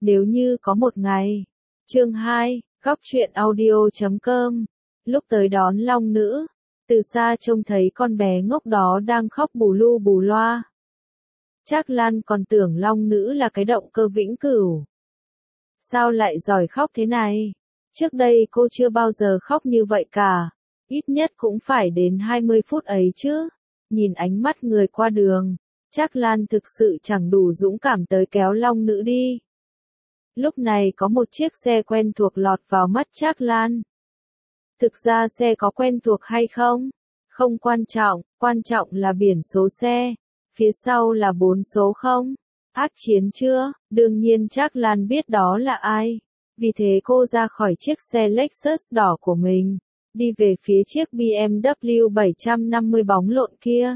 Nếu như có một ngày. Chương 2, góc truyện audio.com. Lúc tới đón long nữ, từ xa trông thấy con bé ngốc đó đang khóc bù lu bù loa. Trác Lan còn tưởng long nữ là cái động cơ vĩnh cửu. Sao lại giỏi khóc thế này? Trước đây cô chưa bao giờ khóc như vậy cả. Ít nhất cũng phải đến 20 phút ấy chứ. Nhìn ánh mắt người qua đường, Trác Lan thực sự chẳng đủ dũng cảm tới kéo long nữ đi. Lúc này có một chiếc xe quen thuộc lọt vào mắt Trác Lan. Thực ra xe có quen thuộc hay không? Không quan trọng là biển số xe. Phía sau là 4 số không? Ác chiến chưa? Đương nhiên Trác Lan biết đó là ai. Vì thế cô ra khỏi chiếc xe Lexus đỏ của mình, đi về phía chiếc BMW 750 bóng lộn kia.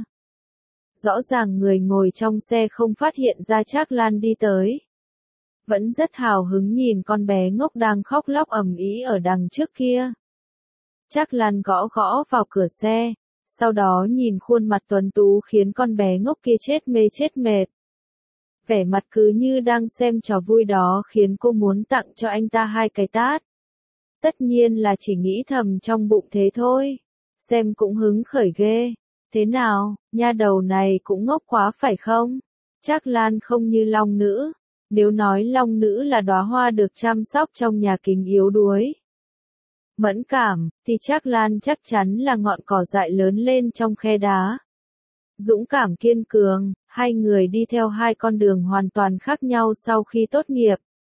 Rõ ràng người ngồi trong xe không phát hiện ra Trác Lan đi tới. Vẫn rất hào hứng nhìn con bé ngốc đang khóc lóc ầm ĩ ở đằng trước kia. Trác Lan gõ gõ vào cửa xe, sau đó nhìn khuôn mặt tuấn tú khiến con bé ngốc kia chết mê chết mệt. Vẻ mặt cứ như đang xem trò vui đó khiến cô muốn tặng cho anh ta 2 cái tát. Tất nhiên là chỉ nghĩ thầm trong bụng thế thôi. Xem cũng hứng khởi ghê. Thế nào, nha đầu này cũng ngốc quá phải không? Trác Lan không như long nữ. Nếu nói long nữ là đóa hoa được chăm sóc trong nhà kính yếu đuối, mẫn cảm, thì Trác Lan chắc chắn là ngọn cỏ dại lớn lên trong khe đá. Dũng cảm kiên cường, hai người đi theo 2 con đường hoàn toàn khác nhau sau khi tốt nghiệp.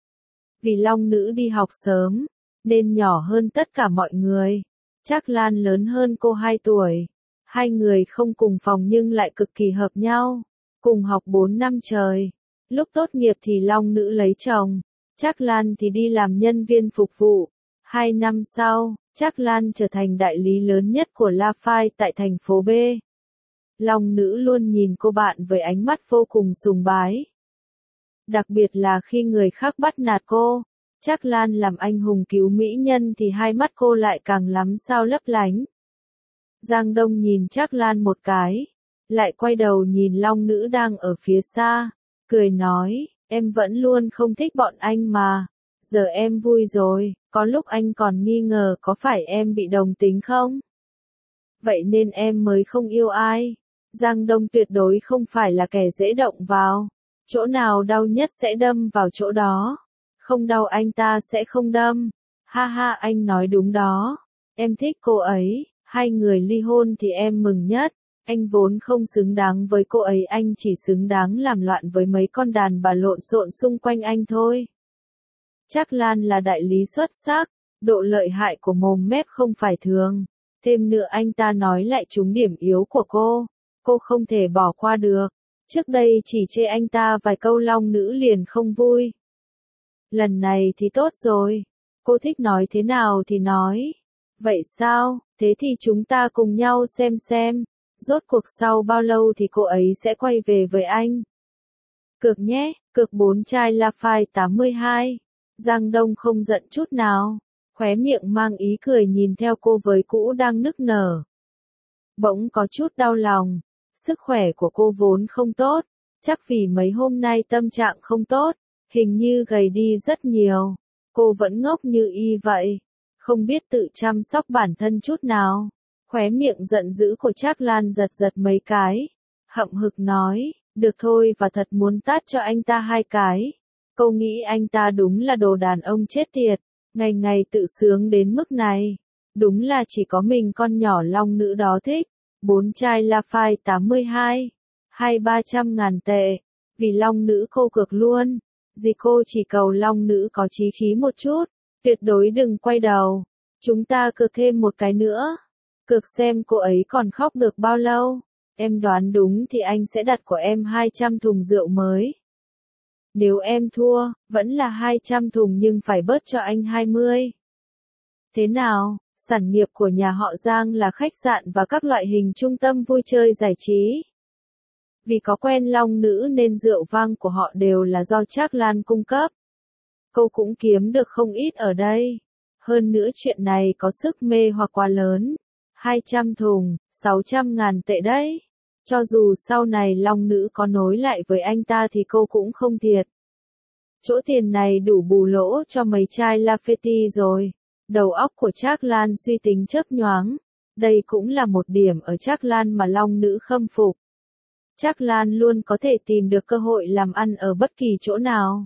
Vì long nữ đi học sớm, nên nhỏ hơn tất cả mọi người. Trác Lan lớn hơn cô 2 tuổi. Hai người không cùng phòng nhưng lại cực kỳ hợp nhau. Cùng học 4 năm trời. Lúc tốt nghiệp thì long nữ lấy chồng. Trác Lan thì đi làm nhân viên phục vụ. 2 năm sau, Trác Lan trở thành đại lý lớn nhất của Lafite tại thành phố B. Long nữ luôn nhìn cô bạn với ánh mắt vô cùng sùng bái. Đặc biệt là khi người khác bắt nạt cô, Trác Lan làm anh hùng cứu mỹ nhân thì hai mắt cô lại càng lắm sao lấp lánh. Giang Đông nhìn Trác Lan một cái, lại quay đầu nhìn long nữ đang ở phía xa, cười nói, em vẫn luôn không thích bọn anh mà, giờ em vui rồi, có lúc anh còn nghi ngờ có phải em bị đồng tính không? Vậy nên em mới không yêu ai. Giang Đông tuyệt đối không phải là kẻ dễ động vào. Chỗ nào đau nhất sẽ đâm vào chỗ đó. Không đau anh ta sẽ không đâm. Ha ha, anh nói đúng đó. Em thích cô ấy. 2 người ly hôn thì em mừng nhất. Anh vốn không xứng đáng với cô ấy, anh chỉ xứng đáng làm loạn với mấy con đàn bà lộn xộn xung quanh anh thôi. Trác Lan là đại lý xuất sắc. Độ lợi hại của mồm mép không phải thường. Thêm nữa anh ta nói lại trúng điểm yếu của cô. Cô không thể bỏ qua được. Trước đây chỉ chê anh ta vài câu long nữ liền không vui. Lần này thì tốt rồi. Cô thích nói thế nào thì nói. Vậy sao, thế thì chúng ta cùng nhau xem. Rốt cuộc sau bao lâu thì cô ấy sẽ quay về với anh. Cược nhé, cược 4 chai Lafite 82. Giang Đông không giận chút nào. Khóe miệng mang ý cười nhìn theo cô với cũ đang nức nở. Bỗng có chút đau lòng. Sức khỏe của cô vốn không tốt, chắc vì mấy hôm nay tâm trạng không tốt, hình như gầy đi rất nhiều. Cô vẫn ngốc như y vậy, không biết tự chăm sóc bản thân chút nào. Khóe miệng giận dữ của Trác Lan giật giật mấy cái, hậm hực nói, được thôi, và thật muốn tát cho anh ta 2 cái. Cô nghĩ anh ta đúng là đồ đàn ông chết tiệt, ngày ngày tự sướng đến mức này. Đúng là chỉ có mình con nhỏ long nữ đó thích. 4 chai Lafite 82, 200-300 ngàn tệ, vì long nữ cô cược luôn, gì cô chỉ cầu long nữ có chí khí một chút, tuyệt đối đừng quay đầu, chúng ta cược thêm một cái nữa, cược xem cô ấy còn khóc được bao lâu, em đoán đúng thì anh sẽ đặt của em 200 thùng rượu mới. Nếu em thua, vẫn là 200 thùng nhưng phải bớt cho anh 20. Thế nào? Sản nghiệp của nhà họ Giang là khách sạn và các loại hình trung tâm vui chơi giải trí. Vì có quen long nữ nên rượu vang của họ đều là do Trác Lan cung cấp. Cô cũng kiếm được không ít ở đây. Hơn nữa chuyện này có sức mê hoặc quá lớn. 200 thùng, 600 ngàn tệ đấy. Cho dù sau này long nữ có nối lại với anh ta thì cô cũng không thiệt. Chỗ tiền này đủ bù lỗ cho mấy chai Lafferty rồi. Đầu óc của Trác Lan suy tính chớp nhoáng. Đây cũng là một điểm ở Trác Lan mà Long Nữ khâm phục. Trác Lan luôn có thể tìm được cơ hội làm ăn ở bất kỳ chỗ nào.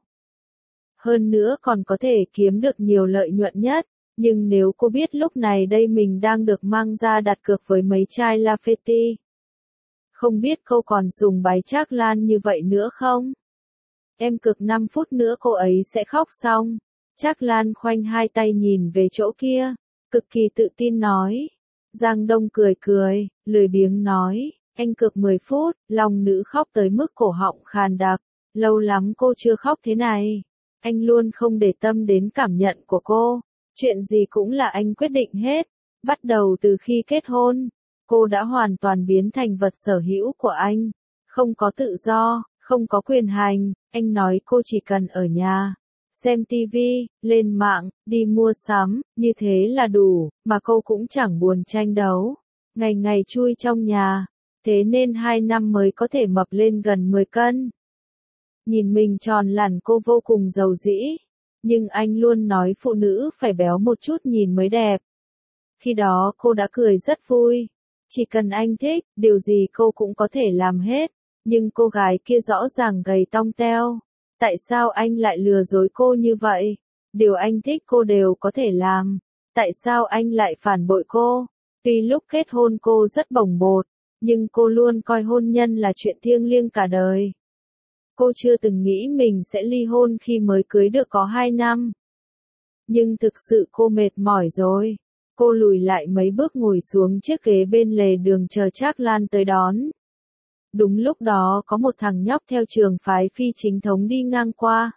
Hơn nữa còn có thể kiếm được nhiều lợi nhuận nhất. Nhưng nếu cô biết lúc này đây mình đang được mang ra đặt cược với mấy chai Lafferty. Không biết cô còn sùng bái Trác Lan như vậy nữa không? Em cược 5 phút nữa cô ấy sẽ khóc xong. Trác Lan khoanh hai tay nhìn về chỗ kia, cực kỳ tự tin nói. Giang Đông cười cười, lười biếng nói, anh cược 10 phút, Long Nữ khóc tới mức cổ họng khàn đặc. Lâu lắm cô chưa khóc thế này. Anh luôn không để tâm đến cảm nhận của cô. Chuyện gì cũng là anh quyết định hết. Bắt đầu từ khi kết hôn, cô đã hoàn toàn biến thành vật sở hữu của anh. Không có tự do, không có quyền hành, anh nói cô chỉ cần ở nhà, xem tivi, lên mạng, đi mua sắm, như thế là đủ, mà cô cũng chẳng buồn tranh đấu. Ngày ngày chui trong nhà, thế nên 2 năm mới có thể mập lên gần 10 cân. Nhìn mình tròn lẳn cô vô cùng giàu dĩ, nhưng anh luôn nói phụ nữ phải béo một chút nhìn mới đẹp. Khi đó cô đã cười rất vui. Chỉ cần anh thích, điều gì cô cũng có thể làm hết. Nhưng cô gái kia rõ ràng gầy tong teo. Tại sao anh lại lừa dối cô như vậy? Điều anh thích cô đều có thể làm. Tại sao anh lại phản bội cô? Tuy lúc kết hôn cô rất bồng bột, nhưng cô luôn coi hôn nhân là chuyện thiêng liêng cả đời. Cô chưa từng nghĩ mình sẽ ly hôn khi mới cưới được có 2 năm. Nhưng thực sự cô mệt mỏi rồi. Cô lùi lại mấy bước ngồi xuống chiếc ghế bên lề đường chờ Trác Lan tới đón. Đúng lúc đó có một thằng nhóc theo trường phái phi chính thống đi ngang qua.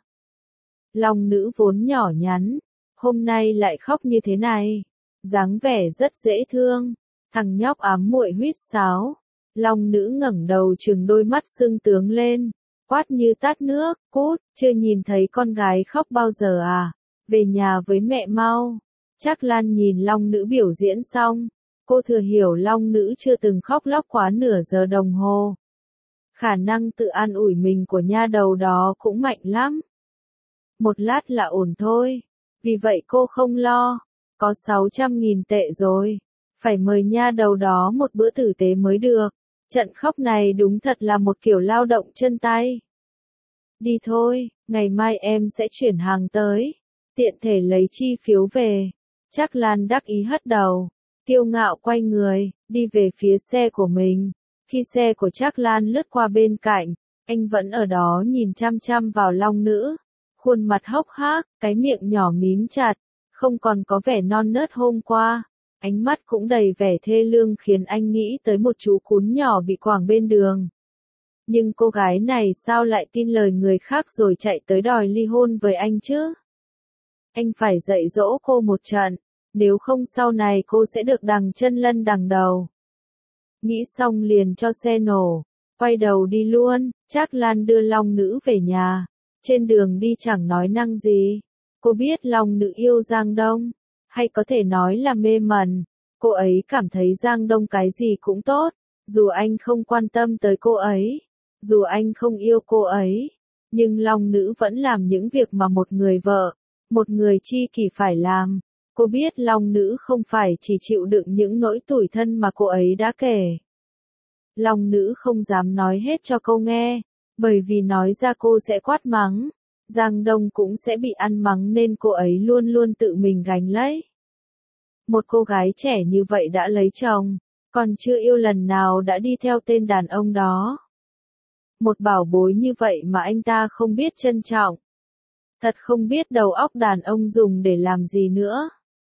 Long Nữ vốn nhỏ nhắn, hôm nay lại khóc như thế này. Dáng vẻ rất dễ thương. Thằng nhóc ám muội huýt sáo. Long Nữ ngẩng đầu trừng đôi mắt sưng tướng lên, quát như tát nước, cút, chưa nhìn thấy con gái khóc bao giờ à? Về nhà với mẹ mau. Trác Lan nhìn Long Nữ biểu diễn xong, cô thừa hiểu Long Nữ chưa từng khóc lóc quá nửa giờ đồng hồ. Khả năng tự an ủi mình của nha đầu đó cũng mạnh lắm. Một lát là ổn thôi. Vì vậy cô không lo. Có 600.000 tệ rồi. Phải mời nha đầu đó một bữa tử tế mới được. Trận khóc này đúng thật là một kiểu lao động chân tay. Đi thôi, ngày mai em sẽ chuyển hàng tới. Tiện thể lấy chi phiếu về. Trác Lan đắc ý hất đầu. Kiêu ngạo quay người, đi về phía xe của mình. Khi xe của Trác Lan lướt qua bên cạnh, anh vẫn ở đó nhìn chăm chăm vào Long Nữ. Khuôn mặt hốc hác, cái miệng nhỏ mím chặt, không còn có vẻ non nớt hôm qua. Ánh mắt cũng đầy vẻ thê lương khiến anh nghĩ tới một chú cún nhỏ bị quàng bên đường. Nhưng cô gái này sao lại tin lời người khác rồi chạy tới đòi ly hôn với anh chứ? Anh phải dạy dỗ cô một trận, nếu không sau này cô sẽ được đằng chân lân đằng đầu. Nghĩ xong liền cho xe nổ, quay đầu đi luôn. Trác Lan đưa Long Nữ về nhà. Trên đường đi chẳng nói năng gì. Cô biết Long Nữ yêu Giang Đông, hay có thể nói là mê mẩn. Cô ấy cảm thấy Giang Đông cái gì cũng tốt, dù anh không quan tâm tới cô ấy, dù anh không yêu cô ấy, nhưng Long Nữ vẫn làm những việc mà một người vợ, một người tri kỷ phải làm. Cô biết Long Nữ không phải chỉ chịu đựng những nỗi tủi thân mà cô ấy đã kể. Long Nữ không dám nói hết cho cô nghe, bởi vì nói ra cô sẽ quát mắng. Giang Đông cũng sẽ bị ăn mắng nên cô ấy luôn luôn tự mình gánh lấy. Một cô gái trẻ như vậy đã lấy chồng, còn chưa yêu lần nào đã đi theo tên đàn ông đó. Một bảo bối như vậy mà anh ta không biết trân trọng. Thật không biết đầu óc đàn ông dùng để làm gì nữa.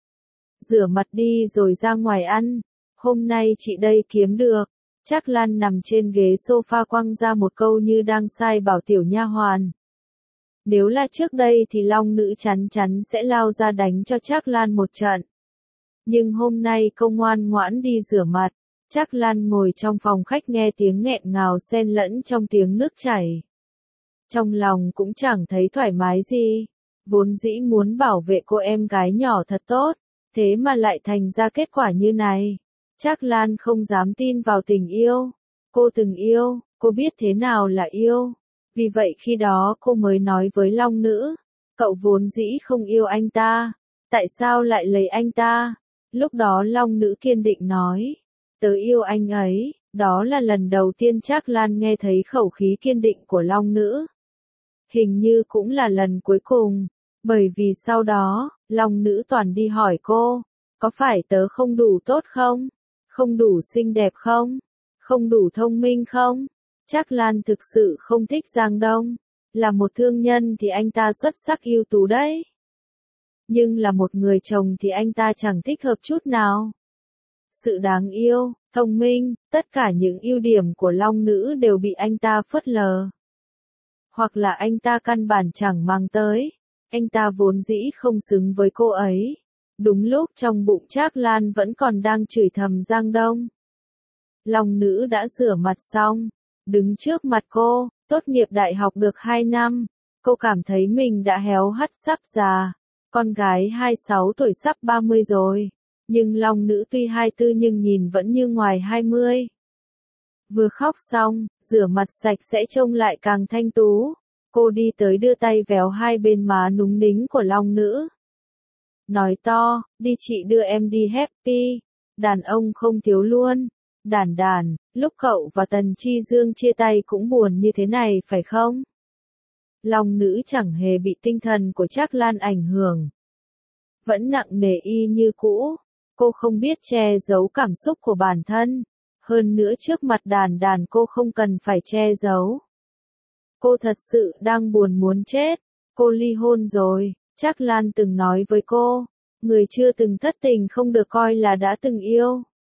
Rửa mặt đi rồi ra ngoài ăn. Hôm nay chị đây kiếm được. Trác Lan nằm trên ghế sofa quăng ra một câu như đang sai bảo tiểu nha hoàn. Nếu là trước đây thì Long Nữ chắn chắn sẽ lao ra đánh cho Trác Lan một trận. Nhưng hôm nay cô ngoan ngoãn đi rửa mặt. Trác Lan ngồi trong phòng khách nghe tiếng nghẹn ngào xen lẫn trong tiếng nước chảy. Trong lòng cũng chẳng thấy thoải mái gì. Vốn dĩ muốn bảo vệ cô em gái nhỏ thật tốt, thế mà lại thành ra kết quả như này. Trác Lan không dám tin vào tình yêu. Cô từng yêu, cô biết thế nào là yêu. Vì vậy khi đó cô mới nói với Long Nữ, cậu vốn dĩ không yêu anh ta, tại sao lại lấy anh ta? Lúc đó Long Nữ kiên định nói, tớ yêu anh ấy. Đó là lần đầu tiên Trác Lan nghe thấy khẩu khí kiên định của Long Nữ. Hình như cũng là lần cuối cùng, bởi vì sau đó, Long Nữ toàn đi hỏi cô, có phải tớ không đủ tốt không? Không đủ xinh đẹp không? Không đủ thông minh không? Trác Lan thực sự không thích Giang Đông. Là một thương nhân thì anh ta xuất sắc ưu tú đấy. Nhưng là một người chồng thì anh ta chẳng thích hợp chút nào. Sự đáng yêu, thông minh, tất cả những ưu điểm của Long Nữ đều bị anh ta phớt lờ. Hoặc là anh ta căn bản chẳng mang tới. Anh ta vốn dĩ không xứng với cô ấy. Đúng lúc trong bụng Trác Lan vẫn còn đang chửi thầm Giang Đông. Long Nữ đã rửa mặt xong, đứng trước mặt cô, tốt nghiệp đại học được 2 năm, cô cảm thấy mình đã héo hắt sắp già. Con gái 26 tuổi sắp 30 rồi, nhưng Long Nữ tuy 24 nhưng nhìn vẫn như ngoài 20. Vừa khóc xong, rửa mặt sạch sẽ trông lại càng thanh tú. Cô đi tới đưa tay véo hai bên má núng nính của Long Nữ. Nói to, đi chị đưa em đi happy. Đàn ông không thiếu luôn. Đàn đàn, lúc cậu và Tần Chi Dương chia tay cũng buồn như thế này phải không? Long Nữ chẳng hề bị tinh thần của Trác Lan ảnh hưởng. Vẫn nặng nề y như cũ. Cô không biết che giấu cảm xúc của bản thân. Hơn nữa trước mặt đàn đàn cô không cần phải che giấu. Cô thật sự đang buồn muốn chết. Cô ly hôn rồi. Trác Lan từng nói với cô, người chưa từng thất tình không được coi là đã từng yêu.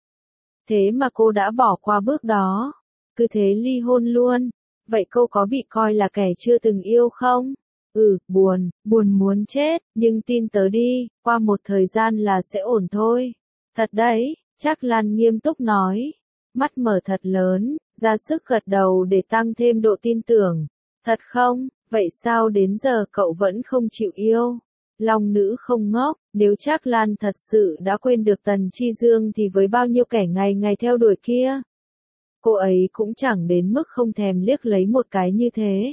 Thế mà cô đã bỏ qua bước đó. Cứ thế ly hôn luôn. Vậy cô có bị coi là kẻ chưa từng yêu không? Buồn, buồn muốn chết, nhưng tin tớ đi, qua một thời gian là sẽ ổn thôi. Thật đấy, Trác Lan nghiêm túc nói. Mắt mở thật lớn, ra sức gật đầu để tăng thêm độ tin tưởng. Thật không? Vậy sao đến giờ cậu vẫn không chịu yêu? Long Nữ không ngốc, nếu Trác Lan thật sự đã quên được Tần Chi Dương thì với bao nhiêu kẻ ngày ngày theo đuổi kia, cô ấy cũng chẳng đến mức không thèm liếc lấy một cái như thế.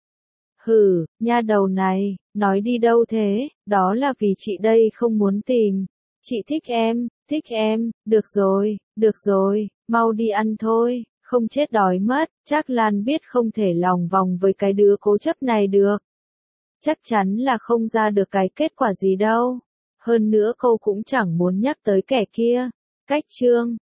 Hừ, nha đầu này, nói đi đâu thế, đó là vì chị đây không muốn tìm. Chị thích em, được rồi, mau đi ăn thôi, không chết đói mất. Trác Lan biết không thể lòng vòng với cái đứa cố chấp này được. Chắc chắn là không ra được cái kết quả gì đâu. Hơn nữa cô cũng chẳng muốn nhắc tới kẻ kia. Cách chương